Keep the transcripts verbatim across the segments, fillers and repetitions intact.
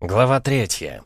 Глава третья.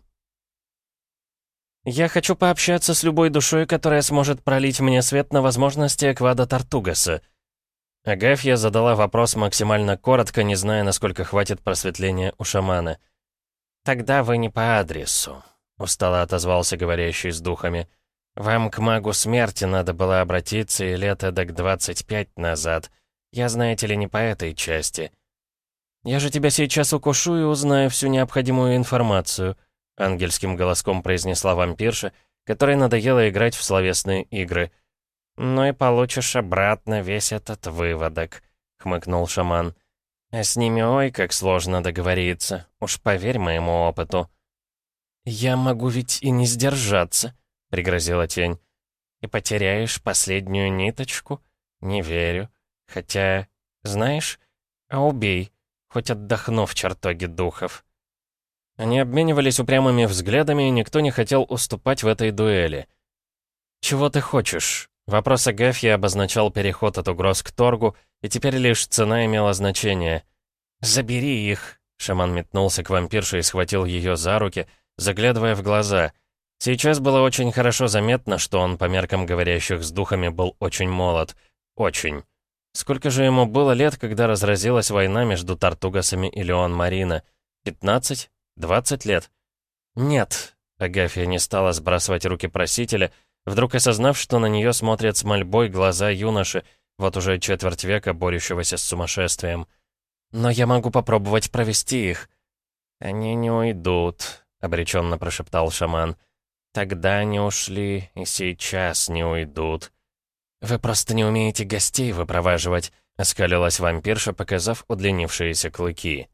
«Я хочу пообщаться с любой душой, которая сможет пролить мне свет на возможности Эквада Тартугаса». Агафья задала вопрос максимально коротко, не зная, насколько хватит просветления у шамана. «Тогда вы не по адресу», — устало отозвался говорящий с духами. «Вам к магу смерти надо было обратиться и лет эдак двадцать пять назад. Я, знаете ли, не по этой части». «Я же тебя сейчас укушу и узнаю всю необходимую информацию», — ангельским голоском произнесла вампирша, которой надоело играть в словесные игры. «Ну и получишь обратно весь этот выводок», — хмыкнул шаман. «А с ними ой, как сложно договориться, уж поверь моему опыту». «Я могу ведь и не сдержаться», — пригрозила тень. «И потеряешь последнюю ниточку? Не верю. Хотя, знаешь, а убей, хоть отдохну в чертоге духов». Они обменивались упрямыми взглядами, и никто не хотел уступать в этой дуэли. «Чего ты хочешь?» Вопрос Агафьи обозначал переход от угроз к торгу, и теперь лишь цена имела значение. «Забери их!» Шаман метнулся к вампирше и схватил ее за руки, заглядывая в глаза. Сейчас было очень хорошо заметно, что он по меркам говорящих с духами был очень молод. Очень. Сколько же ему было лет, когда разразилась война между Тартугасами и Леон-Марино? Пятнадцать? Двадцать лет? Нет. Агафья не стала сбрасывать руки просителя, вдруг осознав, что на нее смотрят с мольбой глаза юноши, вот уже четверть века борющегося с сумасшествием. «Но я могу попробовать провести их». «Они не уйдут», — обреченно прошептал шаман. «Тогда не ушли, и сейчас не уйдут». «Вы просто не умеете гостей выпроваживать», — оскалилась вампирша, показав удлинившиеся клыки.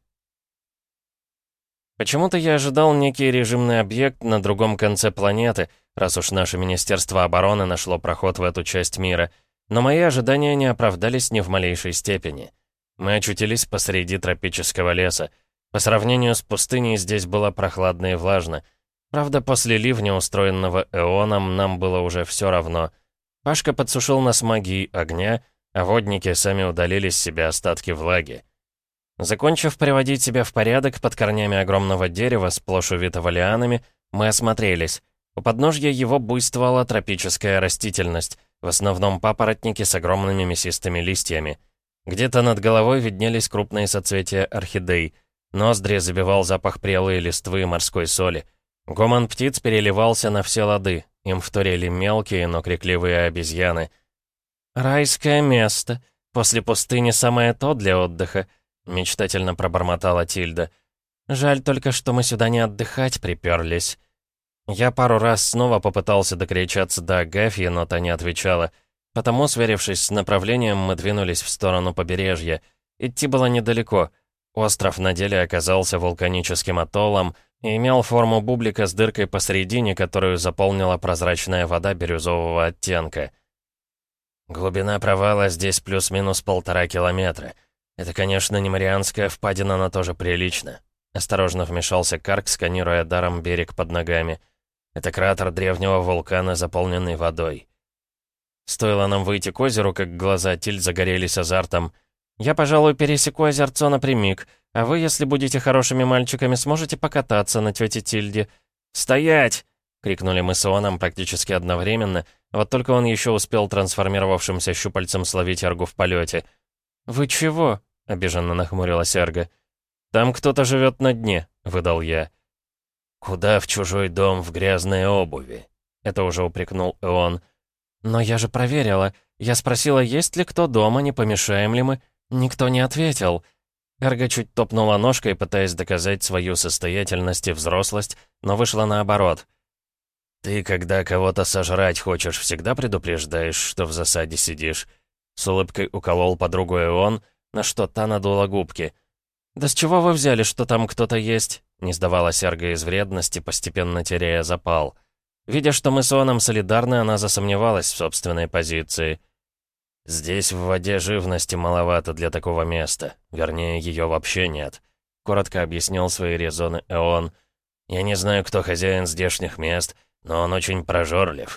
Почему-то я ожидал некий режимный объект на другом конце планеты, раз уж наше Министерство обороны нашло проход в эту часть мира, но мои ожидания не оправдались ни в малейшей степени. Мы очутились посреди тропического леса. По сравнению с пустыней здесь было прохладно и влажно. Правда, после ливня, устроенного Эоном, нам было уже все равно. Пашка подсушил нас магией огня, а водники сами удалили с себя остатки влаги. Закончив приводить себя в порядок под корнями огромного дерева, сплошь увитого лианами, мы осмотрелись. У подножья его буйствовала тропическая растительность, в основном папоротники с огромными мясистыми листьями. Где-то над головой виднелись крупные соцветия орхидей. Ноздри забивал запах прелой листвы и морской соли. Гомон птиц переливался на все лады, им вторили мелкие, но крикливые обезьяны. «Райское место. После пустыни самое то для отдыха», — мечтательно пробормотала Тильда. «Жаль только, что мы сюда не отдыхать приперлись». Я пару раз снова попытался докричаться до Агафьи, но та не отвечала. Потому, сверившись с направлением, мы двинулись в сторону побережья. Идти было недалеко. Остров на деле оказался вулканическим атоллом и имел форму бублика с дыркой посередине, которую заполнила прозрачная вода бирюзового оттенка. Глубина провала здесь плюс-минус полтора километра. Это, конечно, не Марианская впадина, но тоже прилично. Осторожно вмешался Карк, сканируя даром берег под ногами. Это кратер древнего вулкана, заполненный водой. Стоило нам выйти к озеру, как глаза Тиль загорелись азартом. «Я, пожалуй, пересеку озерцо напрямик, а вы, если будете хорошими мальчиками, сможете покататься на тете Тильде». «Стоять!» — крикнули мы с Ионом практически одновременно, вот только он еще успел трансформировавшимся щупальцем словить Эргу в полете. «Вы чего?» — обиженно нахмурилась Эрга. «Там кто-то живет на дне», — выдал я. «Куда в чужой дом в грязной обуви?» — это уже упрекнул Ион. «Но я же проверила. Я спросила, есть ли кто дома, не помешаем ли мы. Никто не ответил». Эрга чуть топнула ножкой, пытаясь доказать свою состоятельность и взрослость, но вышла наоборот. «Ты, когда кого-то сожрать хочешь, всегда предупреждаешь, что в засаде сидишь?» С улыбкой уколол подругу Ион, на что та надула губки. «Да с чего вы взяли, что там кто-то есть?» Не сдавалась Эрга из вредности, постепенно теряя запал. Видя, что мы с Ионом солидарны, она засомневалась в собственной позиции. «Здесь в воде живности маловато для такого места. Вернее, ее вообще нет», — коротко объяснил свои резоны Эон. «Я не знаю, кто хозяин здешних мест, но он очень прожорлив».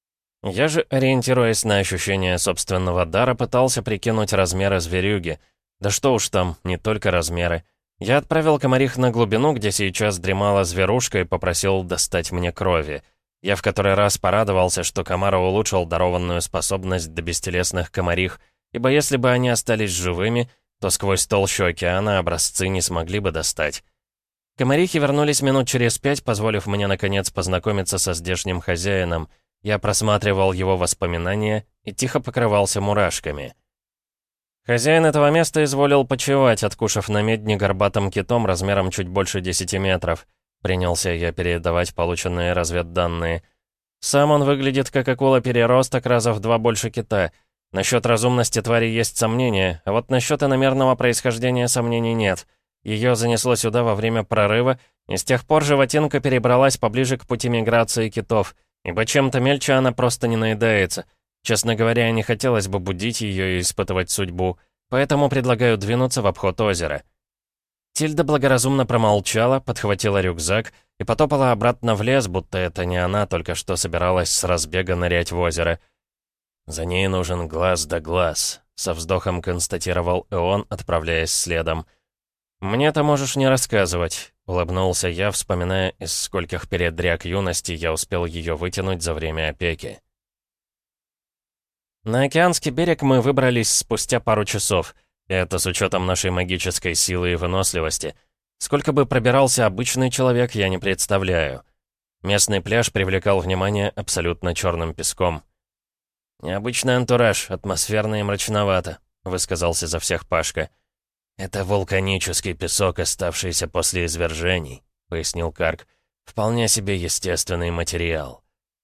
Я же, ориентируясь на ощущение собственного дара, пытался прикинуть размеры зверюги. Да что уж там, не только размеры. Я отправил комарих на глубину, где сейчас дремала зверушка, и попросил достать мне крови. Я в который раз порадовался, что комар улучшил дарованную способность до бестелесных комарих, ибо если бы они остались живыми, то сквозь толщу океана образцы не смогли бы достать. Комарихи вернулись минут через пять, позволив мне наконец познакомиться со здешним хозяином. Я просматривал его воспоминания и тихо покрывался мурашками. Хозяин этого места изволил почивать, откушав на медне горбатым китом размером чуть больше десяти метров. Принялся я передавать полученные разведданные. Сам он выглядит как акула-переросток раза в два больше кита. Насчет разумности твари есть сомнения, а вот насчет иномерного происхождения сомнений нет. Ее занесло сюда во время прорыва, и с тех пор животинка перебралась поближе к пути миграции китов, ибо чем-то мельче она просто не наедается. Честно говоря, не хотелось бы будить ее и испытывать судьбу, поэтому предлагаю двинуться в обход озера. Тильда благоразумно промолчала, подхватила рюкзак и потопала обратно в лес, будто это не она только что собиралась с разбега нырять в озеро. «За ней нужен глаз да глаз», — со вздохом констатировал Эон, отправляясь следом. «Мне-то можешь не рассказывать», — улыбнулся я, вспоминая, из скольких передряг юности я успел ее вытянуть за время опеки. На океанский берег мы выбрались спустя пару часов. Это с учетом нашей магической силы и выносливости. Сколько бы пробирался обычный человек, я не представляю. Местный пляж привлекал внимание абсолютно черным песком. «Необычный антураж, атмосферно и мрачновато», — высказался за всех Пашка. «Это вулканический песок, оставшийся после извержений», — пояснил Карк. «Вполне себе естественный материал».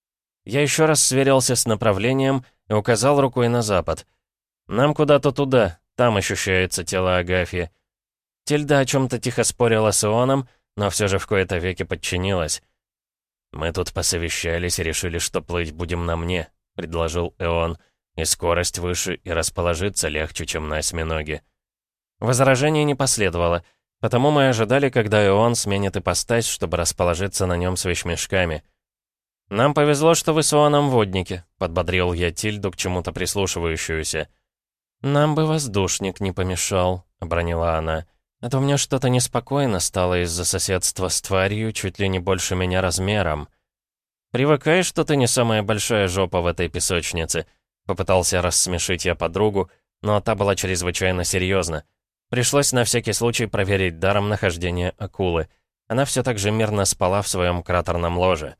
Я еще раз сверился с направлением и указал рукой на запад. «Нам куда-то туда, там ощущается тело Агафьи». Тильда о чем-то тихо спорила с Ионом, но все же в кои-то веки подчинилась. «Мы тут посовещались и решили, что плыть будем на мне», — предложил Эон. «И скорость выше, и расположиться легче, чем на осьминоге». Возражений не последовало, потому мы ожидали, когда Эон сменит ипостась, чтобы расположиться на нем с вещмешками. «Нам повезло, что вы с Ионом водники», — подбодрил я Тильду, к чему-то прислушивающуюся. «Нам бы воздушник не помешал», — обронила она. «А то мне что-то неспокойно стало из-за соседства с тварью, чуть ли не больше меня размером». «Привыкай, что ты не самая большая жопа в этой песочнице», — попытался рассмешить я подругу, но та была чрезвычайно серьезна. Пришлось на всякий случай проверить даром нахождение акулы. Она все так же мирно спала в своем кратерном ложе.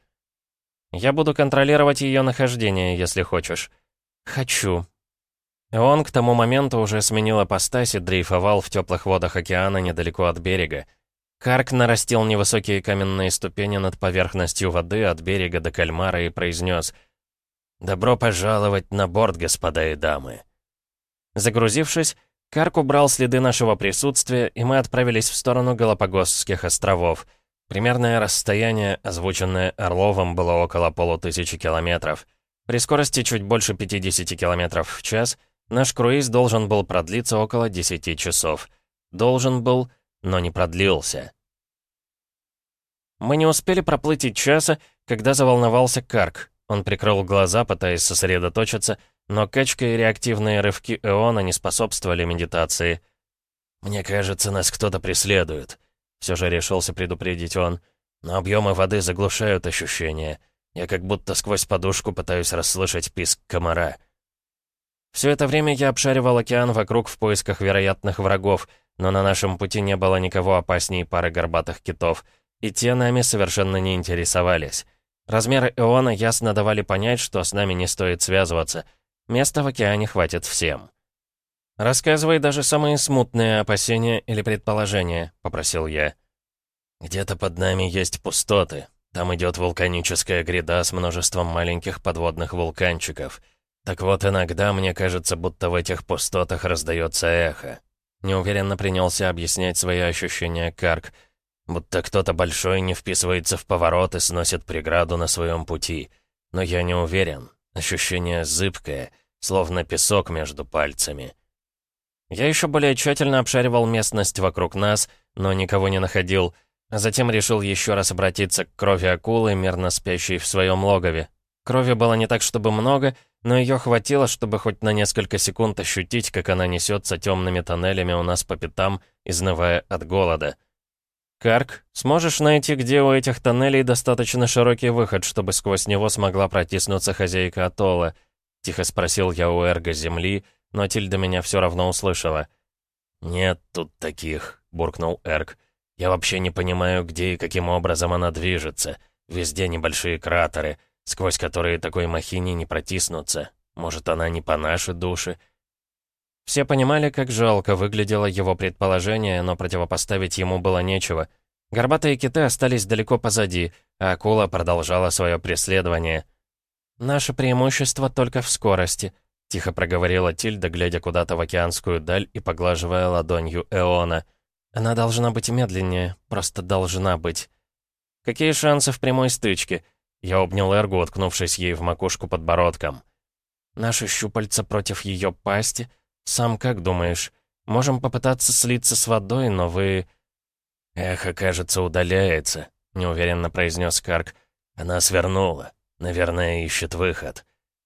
«Я буду контролировать ее нахождение, если хочешь». «Хочу». Он к тому моменту уже сменил ипостась и дрейфовал в теплых водах океана недалеко от берега. Карк нарастил невысокие каменные ступени над поверхностью воды от берега до кальмара и произнес: «Добро пожаловать на борт, господа и дамы». Загрузившись, Карк убрал следы нашего присутствия, и мы отправились в сторону Галапагосских островов. Примерное расстояние, озвученное Орловым, было около полутысячи километров. При скорости чуть больше пятидесяти километров в час наш круиз должен был продлиться около десяти часов. Должен был, но не продлился. Мы не успели проплыть и часа, когда заволновался Карк. Он прикрыл глаза, пытаясь сосредоточиться, но качка и реактивные рывки Эона не способствовали медитации. «Мне кажется, нас кто-то преследует», — все же решился предупредить он. «Но объемы воды заглушают ощущения. Я как будто сквозь подушку пытаюсь расслышать писк комара». Все это время я обшаривал океан вокруг в поисках вероятных врагов, но на нашем пути не было никого опаснее пары горбатых китов, и те нами совершенно не интересовались. Размеры Эона ясно давали понять, что с нами не стоит связываться. Места в океане хватит всем. «Рассказывай даже самые смутные опасения или предположения», — попросил я. «Где-то под нами есть пустоты. Там идет вулканическая гряда с множеством маленьких подводных вулканчиков. Так вот, иногда мне кажется, будто в этих пустотах раздается эхо». Неуверенно принялся объяснять свои ощущения Карк. «Будто кто-то большой не вписывается в поворот и сносит преграду на своем пути. Но я не уверен. Ощущение зыбкое, словно песок между пальцами». Я еще более тщательно обшаривал местность вокруг нас, но никого не находил, а затем решил еще раз обратиться к крови акулы, мирно спящей в своем логове. Крови было не так чтобы много, но ее хватило, чтобы хоть на несколько секунд ощутить, как она несется темными тоннелями у нас по пятам, изнывая от голода. «Карк, сможешь найти, где у этих тоннелей достаточно широкий выход, чтобы сквозь него смогла протиснуться хозяйка атолла?» — тихо спросил я у Эрга земли, но Тильда меня все равно услышала. «Нет тут таких», — буркнул Эрг. «Я вообще не понимаю, где и каким образом она движется. Везде небольшие кратеры, сквозь которые такой махине не протиснуться. Может, она не по нашей душе?» Все понимали, как жалко выглядело его предположение, но противопоставить ему было нечего. Горбатые киты остались далеко позади, а акула продолжала свое преследование. «Наше преимущество только в скорости», — тихо проговорила Тильда, глядя куда-то в океанскую даль и поглаживая ладонью Эона. «Она должна быть медленнее, просто должна быть». «Какие шансы в прямой стычке?» Я обнял Эргу, уткнувшись ей в макушку подбородком. «Наши щупальца против ее пасти? Сам как думаешь? Можем попытаться слиться с водой, но вы...» «Эхо, кажется, удаляется», — неуверенно произнес Карк. «Она свернула. Наверное, ищет выход».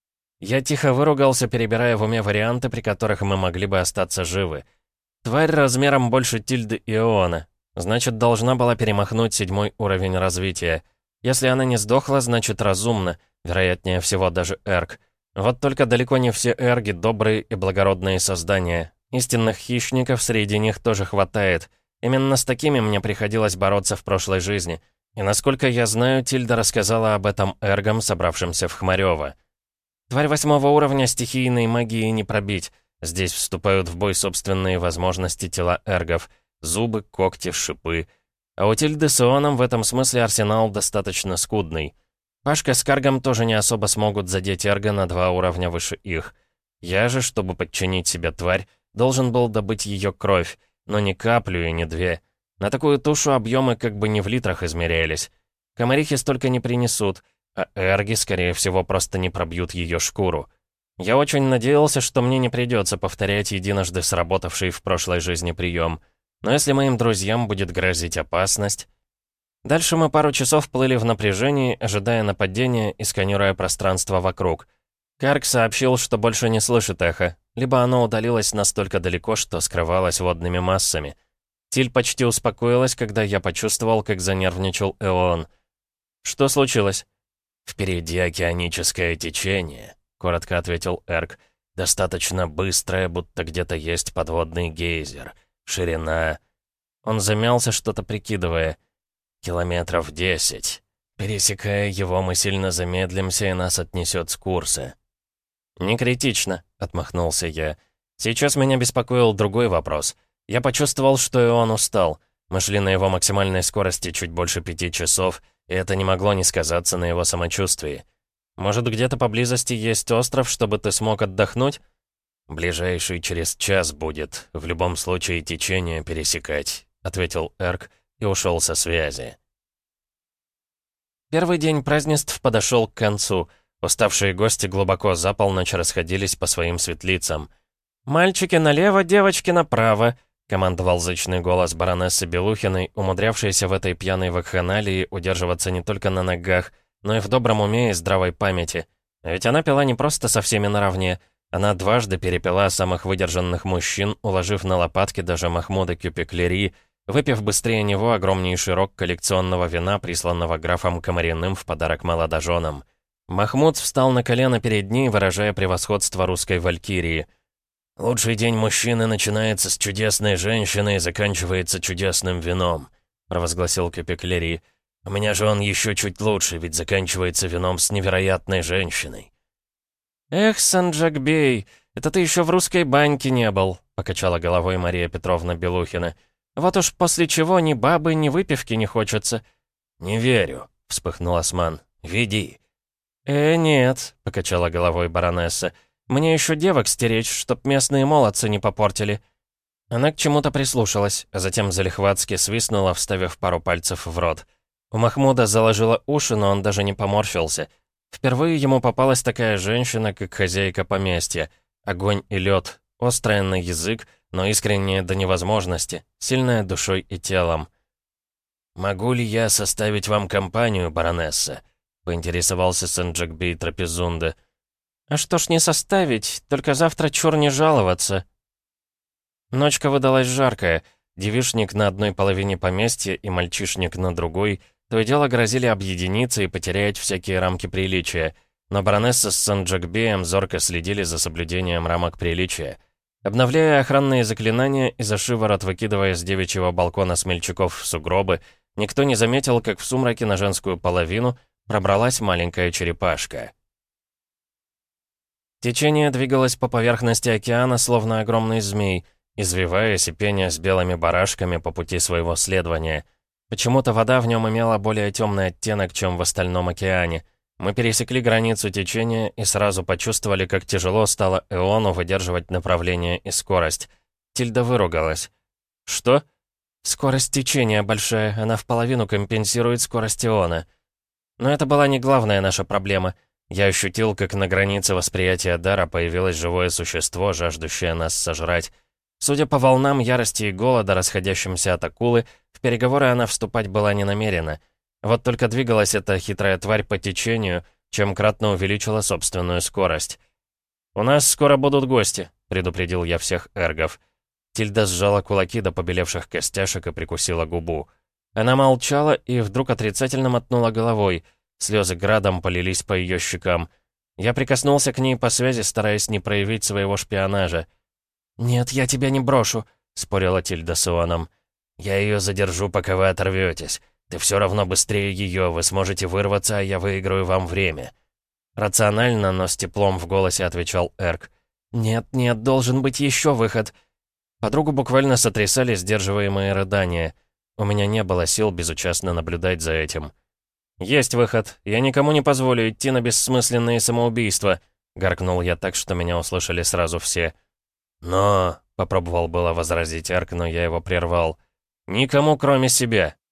Я тихо выругался, перебирая в уме варианты, при которых мы могли бы остаться живы. Тварь размером больше Тильды и Иона. Значит, должна была перемахнуть седьмой уровень развития. Если она не сдохла, значит, разумно. Вероятнее всего, даже Эрг. Вот только далеко не все эрги добрые и благородные создания. Истинных хищников среди них тоже хватает. Именно с такими мне приходилось бороться в прошлой жизни. И насколько я знаю, Тильда рассказала об этом эргам, собравшимся в Хмарёво. Тварь восьмого уровня стихийной магии не пробить. Здесь вступают в бой собственные возможности тела эргов. Зубы, когти, шипы. А у Тильды с Ионом в этом смысле арсенал достаточно скудный. Пашка с Каргом тоже не особо смогут задеть эрга на два уровня выше их. Я же, чтобы подчинить себе тварь, должен был добыть ее кровь, но не каплю и не две. На такую тушу объемы как бы не в литрах измерялись. Комарихи столько не принесут, а эрги, скорее всего, просто не пробьют ее шкуру. Я очень надеялся, что мне не придется повторять единожды сработавший в прошлой жизни прием. Но если моим друзьям будет грозить опасность... Дальше мы пару часов плыли в напряжении, ожидая нападения и сканируя пространство вокруг. Карк сообщил, что больше не слышит эхо, либо оно удалилось настолько далеко, что скрывалось водными массами. Тиль почти успокоилась, когда я почувствовал, как занервничал Эон. «Что случилось?» «Впереди океаническое течение», — коротко ответил Эрк. «Достаточно быстрое, будто где-то есть подводный гейзер. Ширина...» Он замялся, что-то прикидывая. «Километров десять. Пересекая его, мы сильно замедлимся, и нас отнесет с курса». «Не критично», — отмахнулся я. «Сейчас меня беспокоил другой вопрос. Я почувствовал, что и он устал. Мы шли на его максимальной скорости чуть больше пяти часов, и это не могло не сказаться на его самочувствии. Может, где-то поблизости есть остров, чтобы ты смог отдохнуть?» «Ближайший через час будет. В любом случае течение пересекать», — ответил Эрк и ушел со связи. Первый день празднеств подошел к концу. Уставшие гости глубоко за полночь расходились по своим светлицам. «Мальчики налево, девочки направо», — командовал зычный голос баронессы Белухиной, умудрявшейся в этой пьяной вакханалии удерживаться не только на ногах, но и в добром уме и здравой памяти. А ведь она пила не просто со всеми наравне. Она дважды перепила самых выдержанных мужчин, уложив на лопатки даже Махмуда Кюпеклери, выпив быстрее него огромнейший рог коллекционного вина, присланного графом Комариным в подарок молодоженам. Махмуд встал на колено перед ней, выражая превосходство русской валькирии. «Лучший день мужчины начинается с чудесной женщины и заканчивается чудесным вином», — провозгласил Кюпеклери. «У меня же он еще чуть лучше, ведь заканчивается вином с невероятной женщиной». «Эх, Санджакбей, это ты еще в русской баньке не был», — покачала головой Мария Петровна Белухина. «Вот уж после чего ни бабы, ни выпивки не хочется». «Не верю», — вспыхнул Осман. «Веди». «Э, нет», — покачала головой баронесса. «Мне еще девок стеречь, чтоб местные молодцы не попортили». Она к чему-то прислушалась, а затем залихватски свистнула, вставив пару пальцев в рот. У Махмуда заложило уши, но он даже не поморщился. Впервые ему попалась такая женщина, как хозяйка поместья. Огонь и лед, острая на язык, но искренняя до невозможности, сильная душой и телом. «Могу ли я составить вам компанию, баронесса?» — поинтересовался Санджакбей Трапезунда. А что ж не составить, только завтра чур не жаловаться. Ночка выдалась жаркая. Девишник на одной половине поместья и мальчишник на другой то и дело грозили объединиться и потерять всякие рамки приличия. Но баронесса с Санджакбеем зорко следили за соблюдением рамок приличия. Обновляя охранные заклинания и за шиворот выкидывая с девичьего балкона смельчаков в сугробы, никто не заметил, как в сумраке на женскую половину пробралась маленькая черепашка. Течение двигалось по поверхности океана, словно огромный змей, извиваясь и пенясь белыми барашками по пути своего следования. Почему-то вода в нем имела более темный оттенок, чем в остальном океане. Мы пересекли границу течения и сразу почувствовали, как тяжело стало Эону выдерживать направление и скорость. Тильда выругалась. «Что?» «Скорость течения большая, она в половину компенсирует скорость Эона». Но это была не главная наша проблема. Я ощутил, как на границе восприятия дара появилось живое существо, жаждущее нас сожрать. Судя по волнам ярости и голода, расходящимся от акулы, в переговоры она вступать была не намерена. Вот только двигалась эта хитрая тварь по течению, чем кратно увеличила собственную скорость. «У нас скоро будут гости», — предупредил я всех эргов. Тильда сжала кулаки до побелевших костяшек и прикусила губу. Она молчала и вдруг отрицательно мотнула головой. Слезы градом полились по ее щекам. Я прикоснулся к ней по связи, стараясь не проявить своего шпионажа. «Нет, я тебя не брошу», — спорила Тильда с Ионом. «Я ее задержу, пока вы оторветесь. Ты все равно быстрее ее, вы сможете вырваться, а я выиграю вам время». Рационально, но с теплом в голосе отвечал Эрк. «Нет, нет, должен быть еще выход». Подругу буквально сотрясали сдерживаемые рыдания. У меня не было сил безучастно наблюдать за этим. «Есть выход. Я никому не позволю идти на бессмысленные самоубийства», — гаркнул я так, что меня услышали сразу все. «Но...» — попробовал было возразить Эрк, но я его прервал. «Никому, кроме себя.